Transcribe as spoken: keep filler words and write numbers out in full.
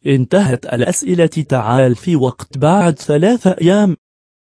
انتهت الأسئلة. تعال في وقت بعد ثلاث أيام.